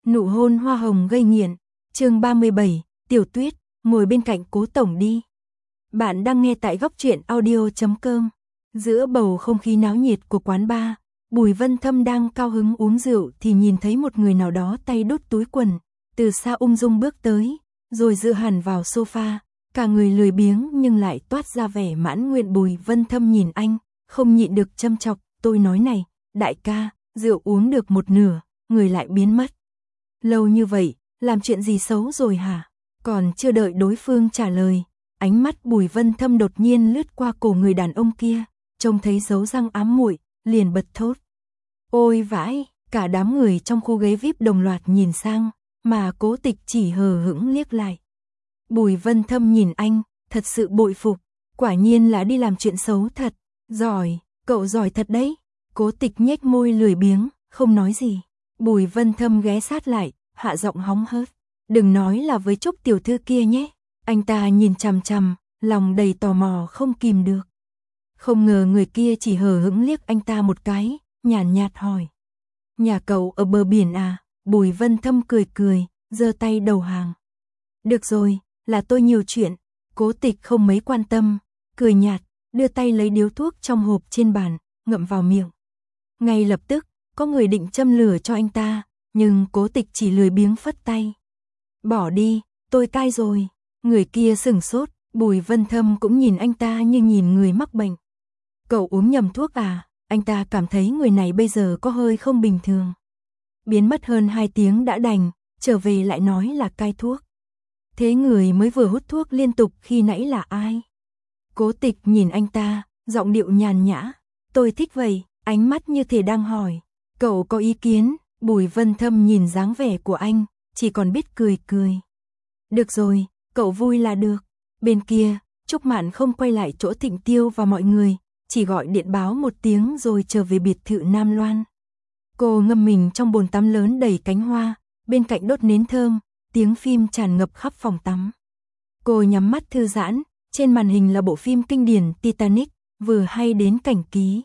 Nụ hôn hoa hồng gây nghiện. Chương 37, Tiểu Tuyết, ngồi bên cạnh Cố tổng đi. Bạn đang nghe tại góc truyện audio.com. Giữa bầu không khí náo nhiệt của quán bar, Bùi Vân Thâm đang cao hứng uống rượu thì nhìn thấy một người nào đó tay đút túi quần, từ xa ung dung bước tới, rồi dựa hẳn vào sofa, cả người lười biếng nhưng lại toát ra vẻ mãn nguyện. Bùi Vân Thâm nhìn anh, không nhịn được châm chọc, tôi nói này, đại ca, rượu uống được một nửa, người lại biến mất. Lâu như vậy, làm chuyện gì xấu rồi hả? Còn chưa đợi đối phương trả lời, ánh mắt Bùi Vân Thâm đột nhiên lướt qua cổ người đàn ông kia, trông thấy dấu răng ám muội, liền bật thốt. Ôi vãi, cả đám người trong khu ghế VIP đồng loạt nhìn sang, mà Cố Tịch chỉ hờ hững liếc lại. Bùi Vân Thâm nhìn anh, thật sự bội phục, quả nhiên là đi làm chuyện xấu thật, giỏi, cậu giỏi thật đấy. Cố Tịch nhếch môi lười biếng, không nói gì. Bùi Vân Thâm ghé sát lại, hạ giọng hóng hớt. Đừng nói là với Trúc tiểu thư kia nhé. Anh ta nhìn chằm chằm, lòng đầy tò mò không kìm được. Không ngờ người kia chỉ hờ hững liếc anh ta một cái, nhàn nhạt hỏi. Nhà cậu ở bờ biển à? Bùi Vân Thâm cười cười, giơ tay đầu hàng. Được rồi, là tôi nhiều chuyện. Cố Tịch không mấy quan tâm, cười nhạt, đưa tay lấy điếu thuốc trong hộp trên bàn, ngậm vào miệng. Ngay lập tức, có người định châm lửa cho anh ta, nhưng Cố Tịch chỉ lười biếng phất tay. Bỏ đi, tôi cai rồi. Người kia sửng sốt, Bùi Vân Thâm cũng nhìn anh ta như nhìn người mắc bệnh. Cậu uống nhầm thuốc à? Anh ta cảm thấy người này bây giờ có hơi không bình thường. Biến mất hơn 2 tiếng đã đành, trở về lại nói là cai thuốc. Thế người mới vừa hút thuốc liên tục khi nãy là ai? Cố Tịch nhìn anh ta, giọng điệu nhàn nhã. Tôi thích vậy, ánh mắt như thể đang hỏi. Cậu có ý kiến? Bùi Vân Thâm nhìn dáng vẻ của anh, chỉ còn biết cười cười. Được rồi, cậu vui là được. Bên kia, Trúc Mạn không quay lại chỗ Thịnh Tiêu và mọi người, chỉ gọi điện báo một tiếng rồi trở về biệt thự Nam Loan. Cô ngâm mình trong bồn tắm lớn đầy cánh hoa, bên cạnh đốt nến thơm, tiếng phim tràn ngập khắp phòng tắm. Cô nhắm mắt thư giãn, trên màn hình là bộ phim kinh điển Titanic, vừa hay đến cảnh ký.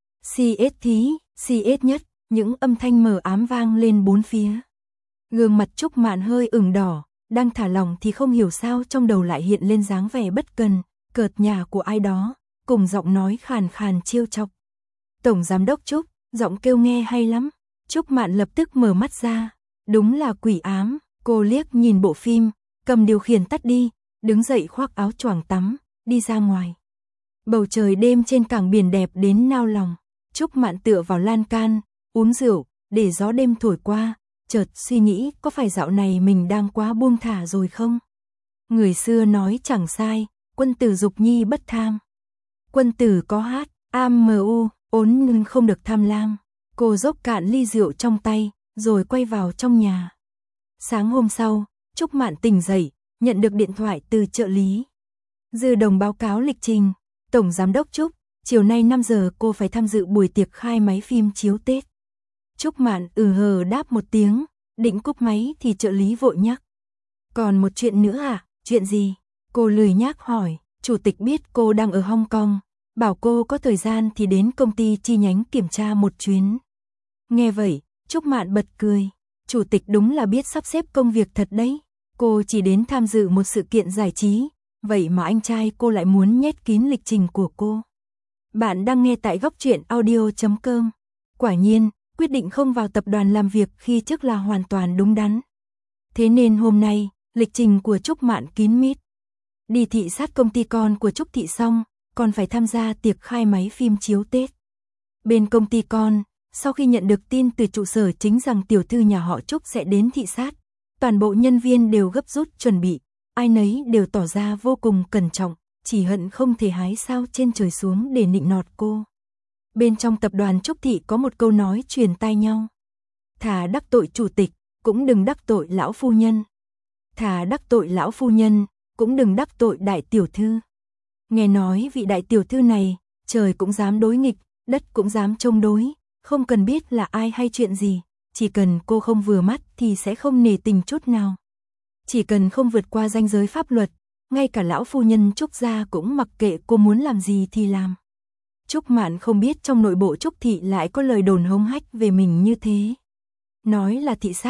CS thí, CS nhất, những âm thanh mờ ám vang lên bốn phía. Gương mặt Trúc Mạn hơi ửng đỏ, đang thả lỏng thì không hiểu sao trong đầu lại hiện lên dáng vẻ bất cần, cợt nhả của ai đó, cùng giọng nói khàn khàn trêu chọc. Tổng giám đốc Trúc, giọng kêu nghe hay lắm. Trúc Mạn lập tức mở mắt ra, đúng là quỷ ám. Cô liếc nhìn bộ phim, cầm điều khiển tắt đi, đứng dậy khoác áo choàng tắm, đi ra ngoài. Bầu trời đêm trên cảng biển đẹp đến nao lòng. Trúc Mạn tựa vào lan can, uống rượu, để gió đêm thổi qua, chợt suy nghĩ có phải dạo này mình đang quá buông thả rồi không? Người xưa nói chẳng sai, quân tử dục nhi bất tham. Quân tử có hát, AMU, ốn nhưng không được tham lam. Cô dốc cạn ly rượu trong tay, rồi quay vào trong nhà. Sáng hôm sau, Trúc Mạn tỉnh dậy, nhận được điện thoại từ trợ lý. Dư Đồng báo cáo lịch trình. Tổng giám đốc Trúc, chiều nay 5 giờ cô phải tham dự buổi tiệc khai máy phim chiếu Tết. Trúc Mạn hờ đáp một tiếng, định cúp máy thì trợ lý vội nhắc. Còn một chuyện nữa à? Chuyện gì? Cô lười nhác hỏi. Chủ tịch biết cô đang ở Hong Kong, bảo cô có thời gian thì đến công ty chi nhánh kiểm tra một chuyến. Nghe vậy, Trúc Mạn bật cười. Chủ tịch đúng là biết sắp xếp công việc thật đấy. Cô chỉ đến tham dự một sự kiện giải trí, vậy mà anh trai cô lại muốn nhét kín lịch trình của cô. Bạn đang nghe tại góc truyện audio.com. Quả nhiên, quyết định không vào tập đoàn làm việc khi trước là hoàn toàn đúng đắn. Thế nên hôm nay, lịch trình của Trúc Mạn kín mít. Đi thị sát công ty con của Trúc Thị xong, còn phải tham gia tiệc khai máy phim chiếu Tết. Bên công ty con, sau khi nhận được tin từ trụ sở chính rằng tiểu thư nhà họ Trúc sẽ đến thị sát, toàn bộ nhân viên đều gấp rút chuẩn bị, ai nấy đều tỏ ra vô cùng cẩn trọng, chỉ hận không thể hái sao trên trời xuống để nịnh nọt cô. Bên trong tập đoàn Trúc Thị có một câu nói truyền tai nhau. Thà đắc tội chủ tịch, cũng đừng đắc tội lão phu nhân. Thà đắc tội lão phu nhân, cũng đừng đắc tội đại tiểu thư. Nghe nói vị đại tiểu thư này, trời cũng dám đối nghịch, đất cũng dám chống đối, không cần biết là ai hay chuyện gì, chỉ cần cô không vừa mắt thì sẽ không nể tình chút nào. Chỉ cần không vượt qua ranh giới pháp luật, ngay cả lão phu nhân Trúc gia cũng mặc kệ cô muốn làm gì thì làm. Trúc Mạn không biết trong nội bộ Trúc Thị lại có lời đồn hống hách về mình như thế. Nói là thị sát,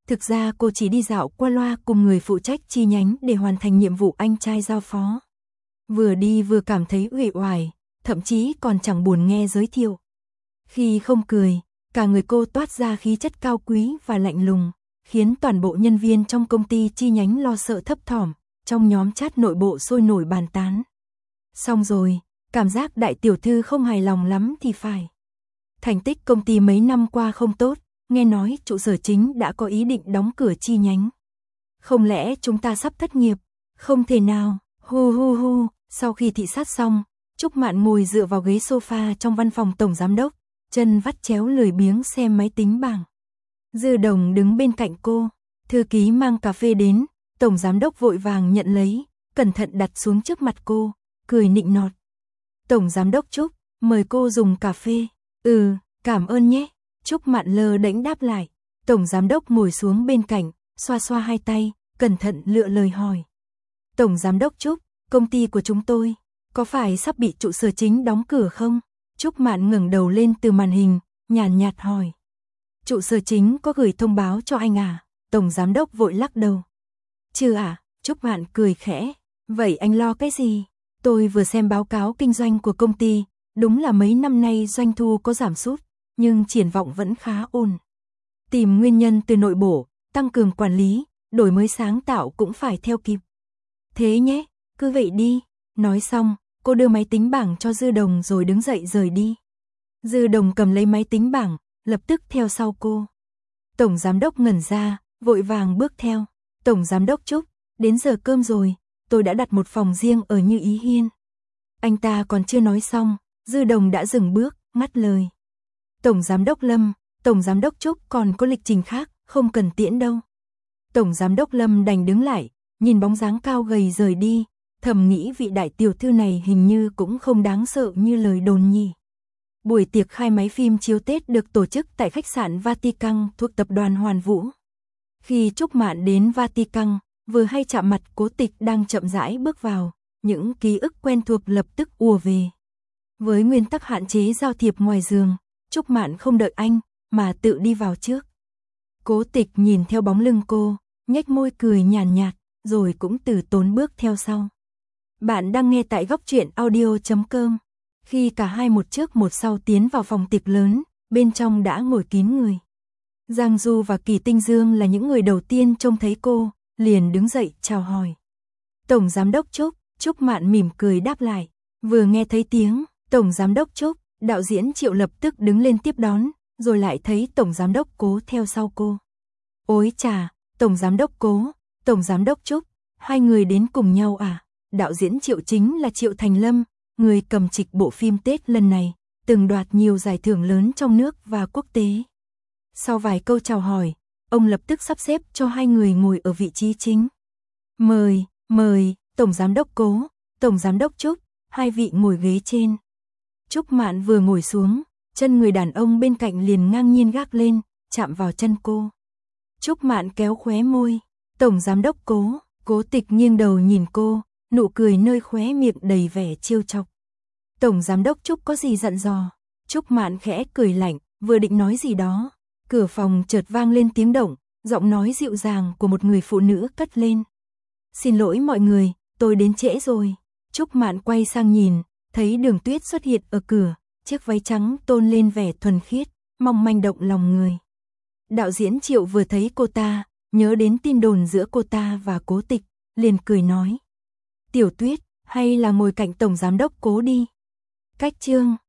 Thực ra cô chỉ đi dạo qua loa cùng người phụ trách chi nhánh để hoàn thành nhiệm vụ anh trai giao phó. Vừa đi vừa cảm thấy uể oải, thậm chí còn chẳng buồn nghe giới thiệu. Khi không cười, cả người cô toát ra khí chất cao quý và lạnh lùng, khiến toàn bộ nhân viên trong công ty chi nhánh lo sợ thấp thỏm, trong nhóm chat nội bộ sôi nổi bàn tán. Xong rồi, cảm giác đại tiểu thư không hài lòng lắm thì phải. Thành tích công ty mấy năm qua không tốt, nghe nói trụ sở chính đã có ý định đóng cửa chi nhánh. Không lẽ chúng ta sắp thất nghiệp? Không thể nào, hu hu hu. Sau khi thị sát xong, Trúc Mạn ngồi dựa vào ghế sofa trong văn phòng tổng giám đốc, chân vắt chéo lười biếng xem máy tính bảng. Dư Đồng đứng bên cạnh cô, thư ký mang cà phê đến, tổng giám đốc vội vàng nhận lấy, cẩn thận đặt xuống trước mặt cô, cười nịnh nọt. Tổng giám đốc Trúc, mời cô dùng cà phê. Ừ, cảm ơn nhé. Trúc Mạn lơ đễnh đáp lại. Tổng giám đốc ngồi xuống bên cạnh, xoa xoa hai tay, cẩn thận lựa lời hỏi. Tổng giám đốc Trúc, công ty của chúng tôi, có phải sắp bị trụ sở chính đóng cửa không? Trúc Mạn ngẩng đầu lên từ màn hình, nhàn nhạt hỏi. Trụ sở chính có gửi thông báo cho anh à? Tổng giám đốc vội lắc đầu. Chưa à? Trúc Mạn cười khẽ. Vậy anh lo cái gì? Tôi vừa xem báo cáo kinh doanh của công ty, đúng là mấy năm nay doanh thu có giảm sút, nhưng triển vọng vẫn khá ổn. Tìm nguyên nhân từ nội bộ, tăng cường quản lý, đổi mới sáng tạo cũng phải theo kịp. Thế nhé, cứ vậy đi. Nói xong, cô đưa máy tính bảng cho Dư Đồng rồi đứng dậy rời đi. Dư Đồng cầm lấy máy tính bảng, lập tức theo sau cô. Tổng giám đốc ngẩn ra, vội vàng bước theo. Tổng giám đốc Trúc, đến giờ cơm rồi, tôi đã đặt một phòng riêng ở Như Ý Hiên. Anh ta còn chưa nói xong, Dư Đồng đã dừng bước, ngắt lời. Tổng giám đốc Lâm, tổng giám đốc Trúc còn có lịch trình khác, không cần tiễn đâu. Tổng giám đốc Lâm đành đứng lại, nhìn bóng dáng cao gầy rời đi, thầm nghĩ vị đại tiểu thư này hình như cũng không đáng sợ như lời đồn nhỉ. Buổi tiệc khai máy phim chiếu Tết được tổ chức tại khách sạn Vatican thuộc tập đoàn Hoàn Vũ. Khi Trúc Mạn đến Vatican, vừa hay chạm mặt Cố Tịch đang chậm rãi bước vào, những ký ức quen thuộc lập tức ùa về. Với nguyên tắc hạn chế giao thiệp ngoài giường, Trúc Mạn không đợi anh, mà tự đi vào trước. Cố Tịch nhìn theo bóng lưng cô, nhếch môi cười nhàn nhạt, rồi cũng từ tốn bước theo sau. Bạn đang nghe tại góc truyện audio.com. Khi cả hai một trước một sau tiến vào phòng tiệc lớn, bên trong đã ngồi kín người. Giang Du và Kỳ Tinh Dương là những người đầu tiên trông thấy cô, liền đứng dậy chào hỏi. Tổng giám đốc Trúc, Trúc Mạn mỉm cười đáp lại. Vừa nghe thấy tiếng Tổng giám đốc Trúc, đạo diễn Triệu lập tức đứng lên tiếp đón, rồi lại thấy Tổng giám đốc Cố theo sau cô. Ôi chà, Tổng giám đốc Cố, Tổng giám đốc Trúc, hai người đến cùng nhau à? Đạo diễn Triệu chính là Triệu Thành Lâm, người cầm trịch bộ phim Tết lần này, từng đoạt nhiều giải thưởng lớn trong nước và quốc tế. Sau vài câu chào hỏi, ông lập tức sắp xếp cho hai người ngồi ở vị trí chính. Mời, Tổng giám đốc Cố, Tổng giám đốc Trúc, hai vị ngồi ghế trên. Trúc Mạn vừa ngồi xuống, chân người đàn ông bên cạnh liền ngang nhiên gác lên, chạm vào chân cô. Trúc Mạn kéo khóe môi. Tổng giám đốc Cố, Cố Tịch nghiêng đầu nhìn cô, nụ cười nơi khóe miệng đầy vẻ trêu chọc. Tổng giám đốc Trúc có gì dặn dò? Trúc Mạn khẽ cười lạnh, vừa định nói gì đó, cửa phòng chợt vang lên tiếng động, giọng nói dịu dàng của một người phụ nữ cất lên. Xin lỗi mọi người, tôi đến trễ rồi. Trúc Mạn quay sang nhìn, thấy Đường Tuyết xuất hiện ở cửa, chiếc váy trắng tôn lên vẻ thuần khiết, mong manh động lòng người. Đạo diễn Triệu vừa thấy cô ta, nhớ đến tin đồn giữa cô ta và Cố Tịch, liền cười nói. Tiểu Tuyết, hay là ngồi cạnh Tổng giám đốc Cố đi. Cách chương